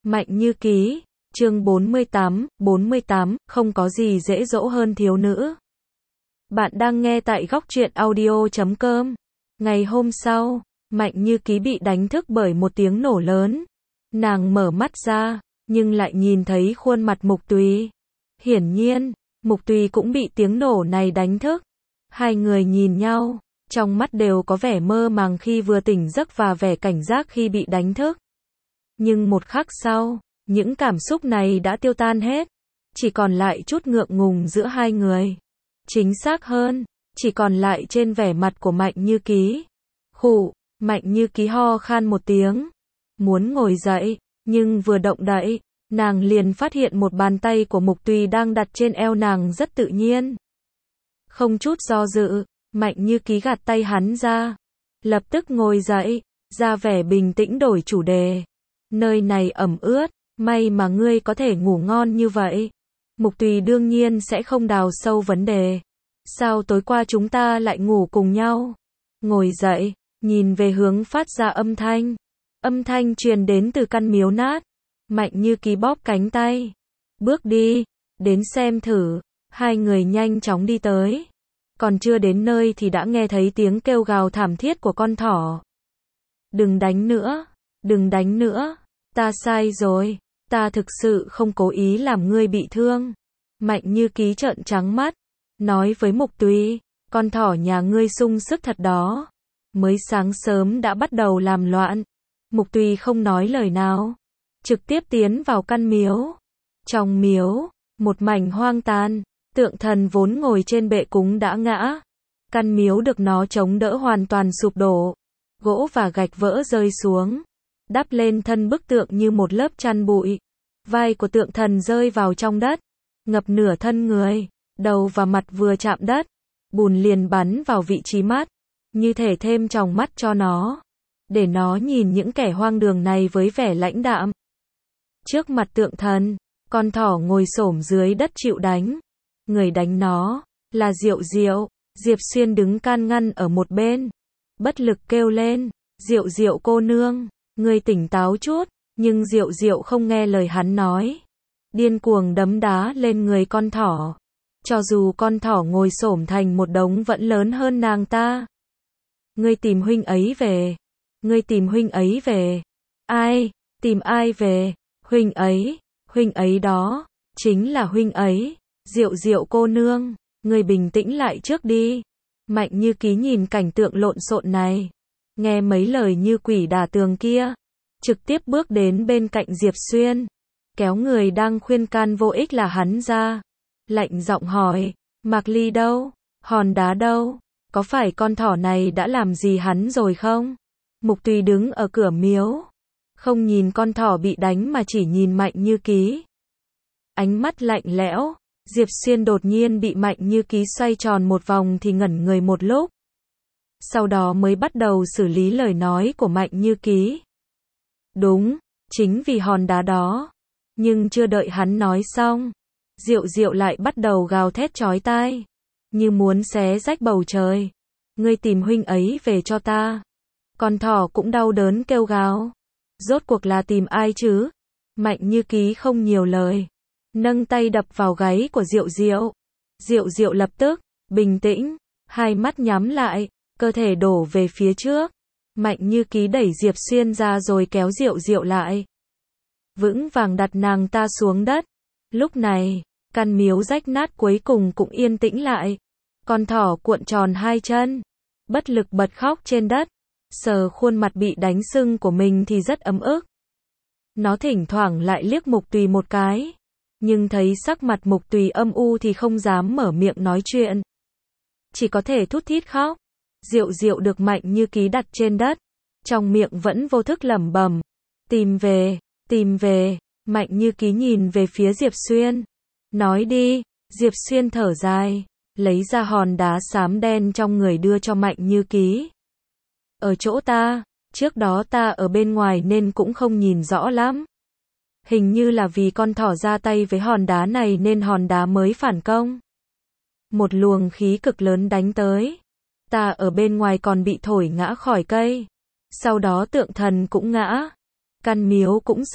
Mạnh Như Ký, chương 48, không có gì dễ dỗ hơn thiếu nữ. Bạn đang nghe tại góc truyện audio.com. Ngày hôm sau, Mạnh Như Ký bị đánh thức bởi một tiếng nổ lớn. Nàng mở mắt ra, nhưng lại nhìn thấy khuôn mặt Mục Tùy. Hiển nhiên, Mục Tùy cũng bị tiếng nổ này đánh thức. Hai người nhìn nhau, trong mắt đều có vẻ mơ màng khi vừa tỉnh giấc và vẻ cảnh giác khi bị đánh thức. Nhưng một khắc sau, những cảm xúc này đã tiêu tan hết. Chỉ còn lại chút ngượng ngùng giữa hai người. Chính xác hơn, chỉ còn lại trên vẻ mặt của Mạnh Như Ký. Khụ, Mạnh Như Ký ho khan một tiếng. Muốn ngồi dậy, nhưng vừa động đậy, nàng liền phát hiện một bàn tay của Mục Tùy đang đặt trên eo nàng rất tự nhiên. Không chút do dự, Mạnh Như Ký gạt tay hắn ra. Lập tức ngồi dậy, ra vẻ bình tĩnh đổi chủ đề. Nơi này ẩm ướt, may mà ngươi có thể ngủ ngon như vậy. Mục Tùy đương nhiên sẽ không đào sâu vấn đề. Sao tối qua chúng ta lại ngủ cùng nhau? Ngồi dậy, nhìn về hướng phát ra âm thanh. Âm thanh truyền đến từ căn miếu nát. Mạnh Như Ký bóp cánh tay. Bước đi, đến xem thử. Hai người nhanh chóng đi tới. Còn chưa đến nơi thì đã nghe thấy tiếng kêu gào thảm thiết của con thỏ. Đừng đánh nữa, đừng đánh nữa. Ta sai rồi, ta thực sự không cố ý làm ngươi bị thương. Mạnh Như Ký trợn trắng mắt, nói với Mục Tùy, con thỏ nhà ngươi sung sức thật đó. Mới sáng sớm đã bắt đầu làm loạn. Mục Tùy không nói lời nào, trực tiếp tiến vào căn miếu. Trong miếu, một mảnh hoang tàn, tượng thần vốn ngồi trên bệ cúng đã ngã. Căn miếu được nó chống đỡ hoàn toàn sụp đổ. Gỗ và gạch vỡ rơi xuống, đắp lên thân bức tượng như một lớp chăn bụi. Vai của tượng thần rơi vào trong đất, ngập nửa thân người, đầu và mặt vừa chạm đất, bùn liền bắn vào vị trí mắt, như thể thêm tròng mắt cho nó, để nó nhìn những kẻ hoang đường này với vẻ lãnh đạm. Trước mặt tượng thần, con thỏ ngồi xổm dưới đất chịu đánh. Người đánh nó là Diệu Diệu. Diệp Xuyên đứng can ngăn ở một bên, bất lực kêu lên, Diệu Diệu cô nương, ngươi tỉnh táo chút, nhưng Diệu Diệu không nghe lời hắn nói. Điên cuồng đấm đá lên người con thỏ. Cho dù con thỏ ngồi xổm thành một đống vẫn lớn hơn nàng ta. Ngươi tìm huynh ấy về. Ngươi tìm huynh ấy về. Ai? Tìm ai về? Huynh ấy đó, chính là huynh ấy. Diệu Diệu cô nương, ngươi bình tĩnh lại trước đi. Mạnh Như Ký nhìn cảnh tượng lộn xộn này, nghe mấy lời như quỷ đả tường kia, trực tiếp bước đến bên cạnh Diệp Xuyên, kéo người đang khuyên can vô ích là hắn ra, lạnh giọng hỏi, Mạc Ly đâu? Hòn đá đâu? Có phải con thỏ này đã làm gì hắn rồi không? Mục Tùy đứng ở cửa miếu, không nhìn con thỏ bị đánh mà chỉ nhìn Mạnh Như Ký. Ánh mắt lạnh lẽo. Diệp Xuyên đột nhiên bị Mạnh Như Ký xoay tròn một vòng thì ngẩn người một lúc. Sau đó mới bắt đầu xử lý lời nói của Mạnh Như Ký. Đúng, chính vì hòn đá đó. Nhưng chưa đợi hắn nói xong, Diệu Diệu lại bắt đầu gào thét chói tai, như muốn xé rách bầu trời. Ngươi tìm huynh ấy về cho ta. Con thỏ cũng đau đớn kêu gào. Rốt cuộc là tìm ai chứ? Mạnh Như Ký không nhiều lời, nâng tay đập vào gáy của Diệu Diệu. Diệu Diệu lập tức bình tĩnh, hai mắt nhắm lại, cơ thể đổ về phía trước. Mạnh Như Ký đẩy Diệp Xuyên ra rồi kéo Diệu Diệu lại, vững vàng đặt nàng ta xuống đất. Lúc này, căn miếu rách nát cuối cùng cũng yên tĩnh lại. Con thỏ cuộn tròn hai chân, bất lực bật khóc trên đất, sờ khuôn mặt bị đánh sưng của mình thì rất ấm ức. Nó thỉnh thoảng lại liếc Mục Tùy một cái, nhưng thấy sắc mặt Mục Tùy âm u thì không dám mở miệng nói chuyện, chỉ có thể thút thít khóc. Diệu Diệu được Mạnh Như Ký đặt trên đất, trong miệng vẫn vô thức lẩm bẩm, tìm về, tìm về. Mạnh Như Ký nhìn về phía Diệp Xuyên, nói đi. Diệp Xuyên thở dài, lấy ra hòn đá xám đen trong người đưa cho Mạnh Như Ký. Ở chỗ ta, trước đó ta ở bên ngoài nên cũng không nhìn rõ lắm. Hình như là vì con thỏ ra tay với hòn đá này nên hòn đá mới phản công. Một luồng khí cực lớn đánh tới. Ta ở bên ngoài còn bị thổi ngã khỏi cây. Sau đó tượng thần cũng ngã. Căn miếu cũng sập.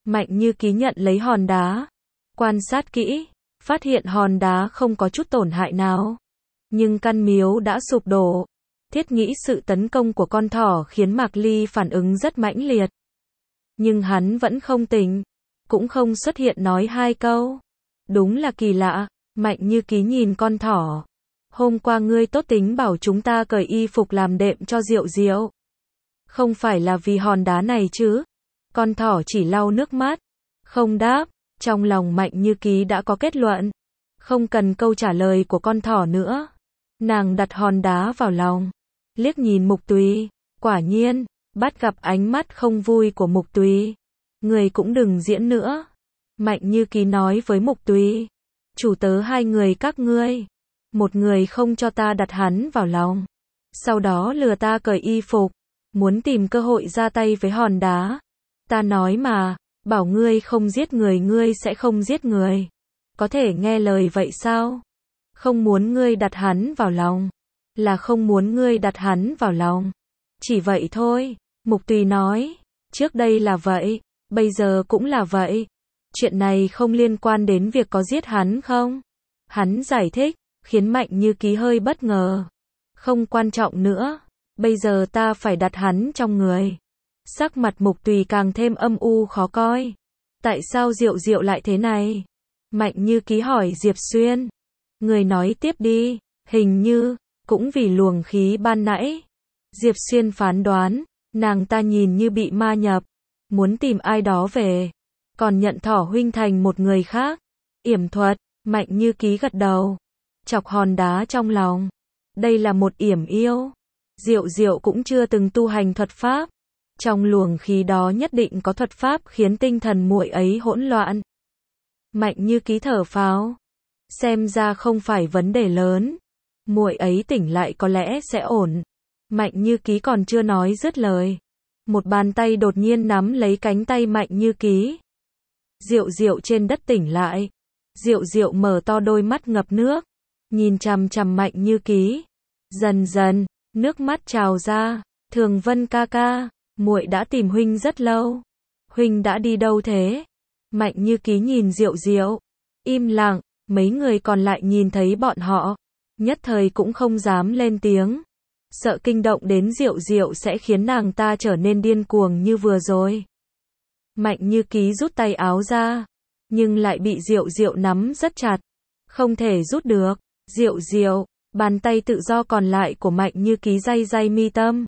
Mạnh Như Ký nhận lấy hòn đá, quan sát kỹ, phát hiện hòn đá không có chút tổn hại nào. Nhưng căn miếu đã sụp đổ. Thiết nghĩ sự tấn công của con thỏ khiến Mạc Ly phản ứng rất mãnh liệt. Nhưng hắn vẫn không tỉnh, cũng không xuất hiện nói hai câu. Đúng là kỳ lạ, Mạnh Như Ký nhìn con thỏ. Hôm qua ngươi tốt tính bảo chúng ta cởi y phục làm đệm cho Diệu Diệu. Không phải là vì hòn đá này chứ? Con thỏ chỉ lau nước mắt, không đáp. Trong lòng Mạnh Như Ký đã có kết luận. Không cần câu trả lời của con thỏ nữa. Nàng đặt hòn đá vào lòng, liếc nhìn Mục Tùy, quả nhiên, bắt gặp ánh mắt không vui của Mục Tùy. Người cũng đừng diễn nữa. Mạnh Như Ký nói với Mục Tùy. Chủ tớ hai người các ngươi. Một người không cho ta đặt hắn vào lòng. Sau đó lừa ta cởi y phục. Muốn tìm cơ hội ra tay với hòn đá. Ta nói mà, bảo ngươi không giết người ngươi sẽ không giết người. Có thể nghe lời vậy sao? Không muốn ngươi đặt hắn vào lòng. Là không muốn ngươi đặt hắn vào lòng. Chỉ vậy thôi. Mục Tùy nói. Trước đây là vậy. Bây giờ cũng là vậy. Chuyện này không liên quan đến việc có giết hắn không? Hắn giải thích, khiến Mạnh Như Ký hơi bất ngờ. Không quan trọng nữa. Bây giờ ta phải đặt hắn trong người. Sắc mặt Mục Tùy càng thêm âm u khó coi. Tại sao Diệu Diệu lại thế này? Mạnh Như Ký hỏi Diệp Xuyên. Người nói tiếp đi. Hình như, cũng vì luồng khí ban nãy. Diệp Xuyên phán đoán, nàng ta nhìn như bị ma nhập. Muốn tìm ai đó về. Còn nhận Thỏ huynh thành một người khác. Yểm thuật, Mạnh Như Ký gật đầu. Chọc hòn đá trong lòng. Đây là một yểm yêu. Diệu Diệu cũng chưa từng tu hành thuật pháp. Trong luồng khí đó nhất định có thuật pháp khiến tinh thần muội ấy hỗn loạn. Mạnh Như Ký thở phào. Xem ra không phải vấn đề lớn. Muội ấy tỉnh lại có lẽ sẽ ổn. Mạnh Như Ký còn chưa nói dứt lời. Một bàn tay đột nhiên nắm lấy cánh tay Mạnh Như Ký. Diệu Diệu trên đất tỉnh lại. Diệu Diệu mở to đôi mắt ngập nước. Nhìn chằm chằm Mạnh Như Ký. Dần dần, nước mắt trào ra. Thường Vân ca ca, muội đã tìm huynh rất lâu. Huynh đã đi đâu thế? Mạnh Như Ký nhìn Diệu Diệu. Im lặng, mấy người còn lại nhìn thấy bọn họ. Nhất thời cũng không dám lên tiếng. Sợ kinh động đến Diệu Diệu sẽ khiến nàng ta trở nên điên cuồng như vừa rồi. Mạnh Như Ký rút tay áo ra. Nhưng lại bị Diệu Diệu nắm rất chặt. Không thể rút được. Diệu Diệu, bàn tay tự do còn lại của Mạnh Như Ký day day mi tâm.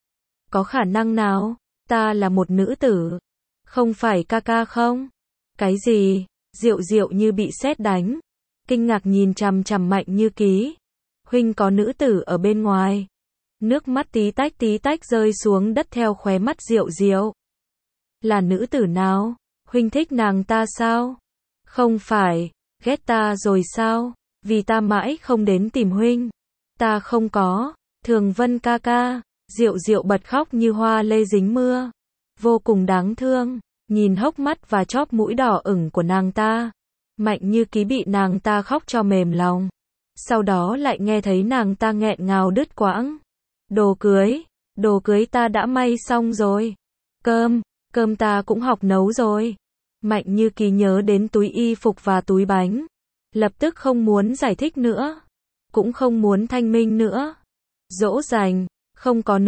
Có khả năng nào? Ta là một nữ tử. Không phải ca ca không? Cái gì? Diệu Diệu như bị sét đánh. Kinh ngạc nhìn chằm chằm Mạnh Như Ký. Huynh có nữ tử ở bên ngoài. Nước mắt tí tách rơi xuống đất theo khóe mắt Diệu Diệu. Là nữ tử nào? Huynh thích nàng ta sao? Không phải, ghét ta rồi sao? Vì ta mãi không đến tìm huynh. Ta không có. Thường Vân ca ca. Diệu Diệu bật khóc như hoa lê dính mưa. Vô cùng đáng thương. Nhìn hốc mắt và chóp mũi đỏ ửng của nàng ta. Mạnh Như Ký bị nàng ta khóc cho mềm lòng. Sau đó lại nghe thấy nàng ta nghẹn ngào đứt quãng. Đồ cưới ta đã may xong rồi. Cơm ta cũng học nấu rồi. Mạnh Như Ký nhớ đến túi y phục và túi bánh. Lập tức không muốn giải thích nữa. Cũng không muốn thanh minh nữa. Dỗ dành, không có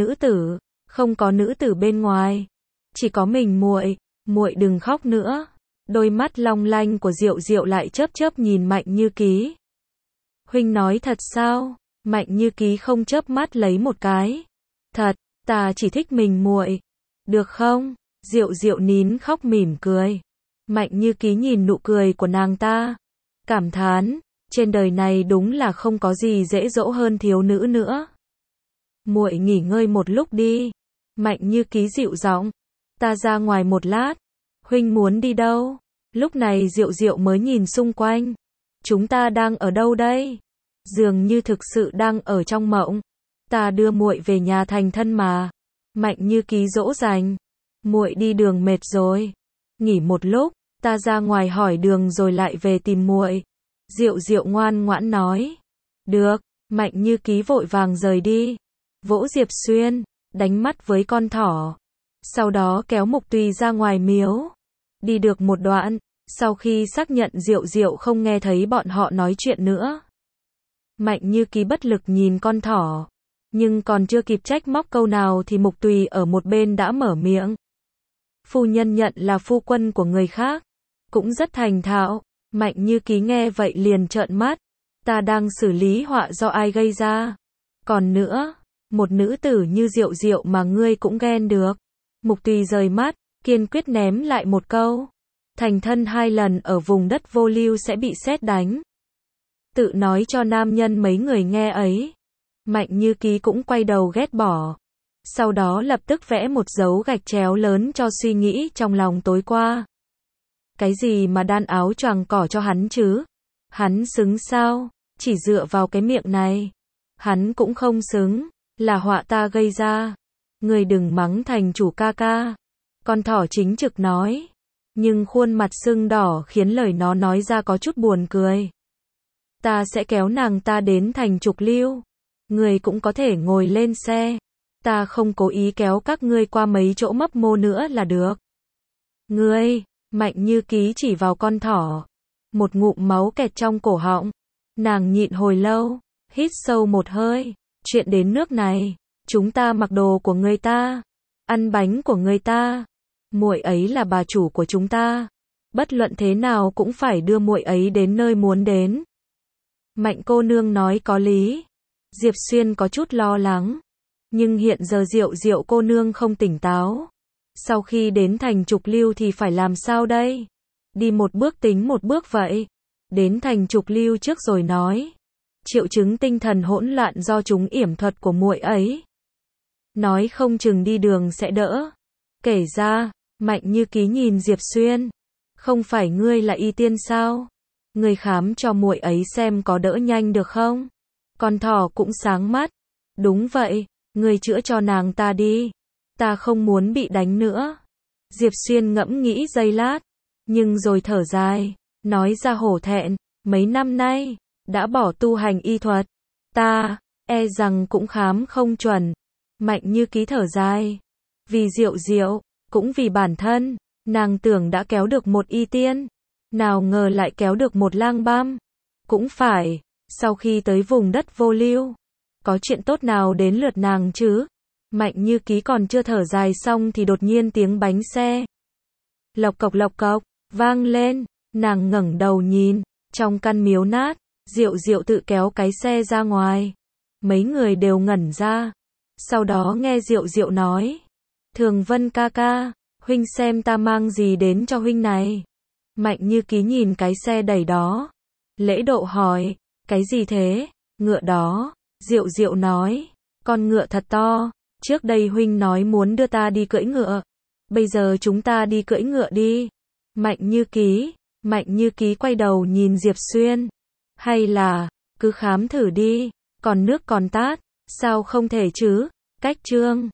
nữ tử bên ngoài. Chỉ có mình muội đừng khóc nữa. Đôi mắt long lanh của Diệu Diệu lại chớp nhìn Mạnh Như Ký. Huynh nói thật sao? Mạnh Như Ký không chớp mắt lấy một cái. Thật, ta chỉ thích mình muội. Được không? Diệu Diệu nín khóc mỉm cười. Mạnh Như Ký nhìn nụ cười của nàng ta. Cảm thán, trên đời này đúng là không có gì dễ dỗ hơn thiếu nữ nữa. Muội nghỉ ngơi một lúc đi. Mạnh Như Ký dịu giọng. Ta ra ngoài một lát. Huynh muốn đi đâu? Lúc này Diệu Diệu mới nhìn xung quanh. Chúng ta đang ở đâu đây? Dường như thực sự đang ở trong mộng. Ta đưa muội về nhà thành thân mà. Mạnh Như Ký dỗ dành. Muội đi đường mệt rồi. Nghỉ một lúc, ta ra ngoài hỏi đường rồi lại về tìm muội. Diệu Diệu ngoan ngoãn nói. Được, Mạnh Như Ký vội vàng rời đi. Vỗ Diệp Xuyên, đánh mắt với con thỏ. Sau đó kéo Mục Tùy ra ngoài miếu. Đi được một đoạn, sau khi xác nhận Diệu Diệu không nghe thấy bọn họ nói chuyện nữa, Mạnh Như Ký bất lực nhìn con thỏ, nhưng còn chưa kịp trách móc câu nào thì Mục Tùy ở một bên đã mở miệng. Phu nhân nhận là phu quân của người khác, cũng rất thành thạo. Mạnh Như Ký nghe vậy liền trợn mắt, ta đang xử lý họa do ai gây ra. Còn nữa, một nữ tử như Diệu Diệu mà ngươi cũng ghen được. Mục Tùy rời mắt, kiên quyết ném lại một câu. Thành thân 2 lần ở vùng đất vô lưu sẽ bị sét đánh. Tự nói cho nam nhân mấy người nghe ấy. Mạnh Như Ký cũng quay đầu ghét bỏ. Sau đó lập tức vẽ một dấu gạch chéo lớn cho suy nghĩ trong lòng tối qua. Cái gì mà đan áo choàng cỏ cho hắn chứ? Hắn xứng sao? Chỉ dựa vào cái miệng này. Hắn cũng không xứng, là họa ta gây ra. Người đừng mắng thành chủ ca ca. Con thỏ chính trực nói. Nhưng khuôn mặt sưng đỏ khiến lời nó nói ra có chút buồn cười. Ta sẽ kéo nàng ta đến thành trục lưu. Người cũng có thể ngồi lên xe. Ta không cố ý kéo các ngươi qua mấy chỗ mấp mô nữa là được. Ngươi, Mạnh Như Ký chỉ vào con thỏ. Một ngụm máu kẹt trong cổ họng. Nàng nhịn hồi lâu, hít sâu một hơi. Chuyện đến nước này, chúng ta mặc đồ của người ta, ăn bánh của người ta. Muội ấy là bà chủ của chúng ta. Bất luận thế nào cũng phải đưa muội ấy đến nơi muốn đến. Mạnh cô nương nói có lý. Diệp Xuyên có chút lo lắng. Nhưng hiện giờ Diệu Diệu cô nương không tỉnh táo. Sau khi đến thành trục lưu thì phải làm sao đây? Đi một bước tính một bước vậy. Đến thành trục lưu trước rồi nói. Triệu chứng tinh thần hỗn loạn do chúng yểm thuật của muội ấy. Nói không chừng đi đường sẽ đỡ. Kể ra, Mạnh Như Ký nhìn Diệp Xuyên. Không phải ngươi là y tiên sao? Ngươi khám cho muội ấy xem có đỡ nhanh được không? Con thỏ cũng sáng mắt. Đúng vậy, ngươi chữa cho nàng ta đi. Ta không muốn bị đánh nữa. Diệp Xuyên ngẫm nghĩ giây lát, nhưng rồi thở dài, nói ra hổ thẹn, mấy năm nay, đã bỏ tu hành y thuật. Ta, e rằng cũng khám không chuẩn. Mạnh Như Ký thở dài. Vì Diệu Diệu, cũng vì bản thân, nàng tưởng đã kéo được một y tiên. Nào ngờ lại kéo được một lang băm. Cũng phải, sau khi tới vùng đất vô lưu, có chuyện tốt nào đến lượt nàng chứ? Mạnh Như Ký còn chưa thở dài xong thì đột nhiên tiếng bánh xe lộc cộc, vang lên. Nàng ngẩng đầu nhìn, trong căn miếu nát, Diệu Diệu tự kéo cái xe ra ngoài. Mấy người đều ngẩn ra. Sau đó nghe Diệu Diệu nói. Thường Vân ca ca, huynh xem ta mang gì đến cho huynh này. Mạnh Như Ký nhìn cái xe đẩy đó. Lễ độ hỏi, cái gì thế? Ngựa đó. Diệu Diệu nói, con ngựa thật to. Trước đây huynh nói muốn đưa ta đi cưỡi ngựa. Bây giờ chúng ta đi cưỡi ngựa đi. Mạnh Như Ký quay đầu nhìn Diệp Xuyên. Hay là, cứ khám thử đi. Còn nước còn tát, sao không thể chứ? Cách chương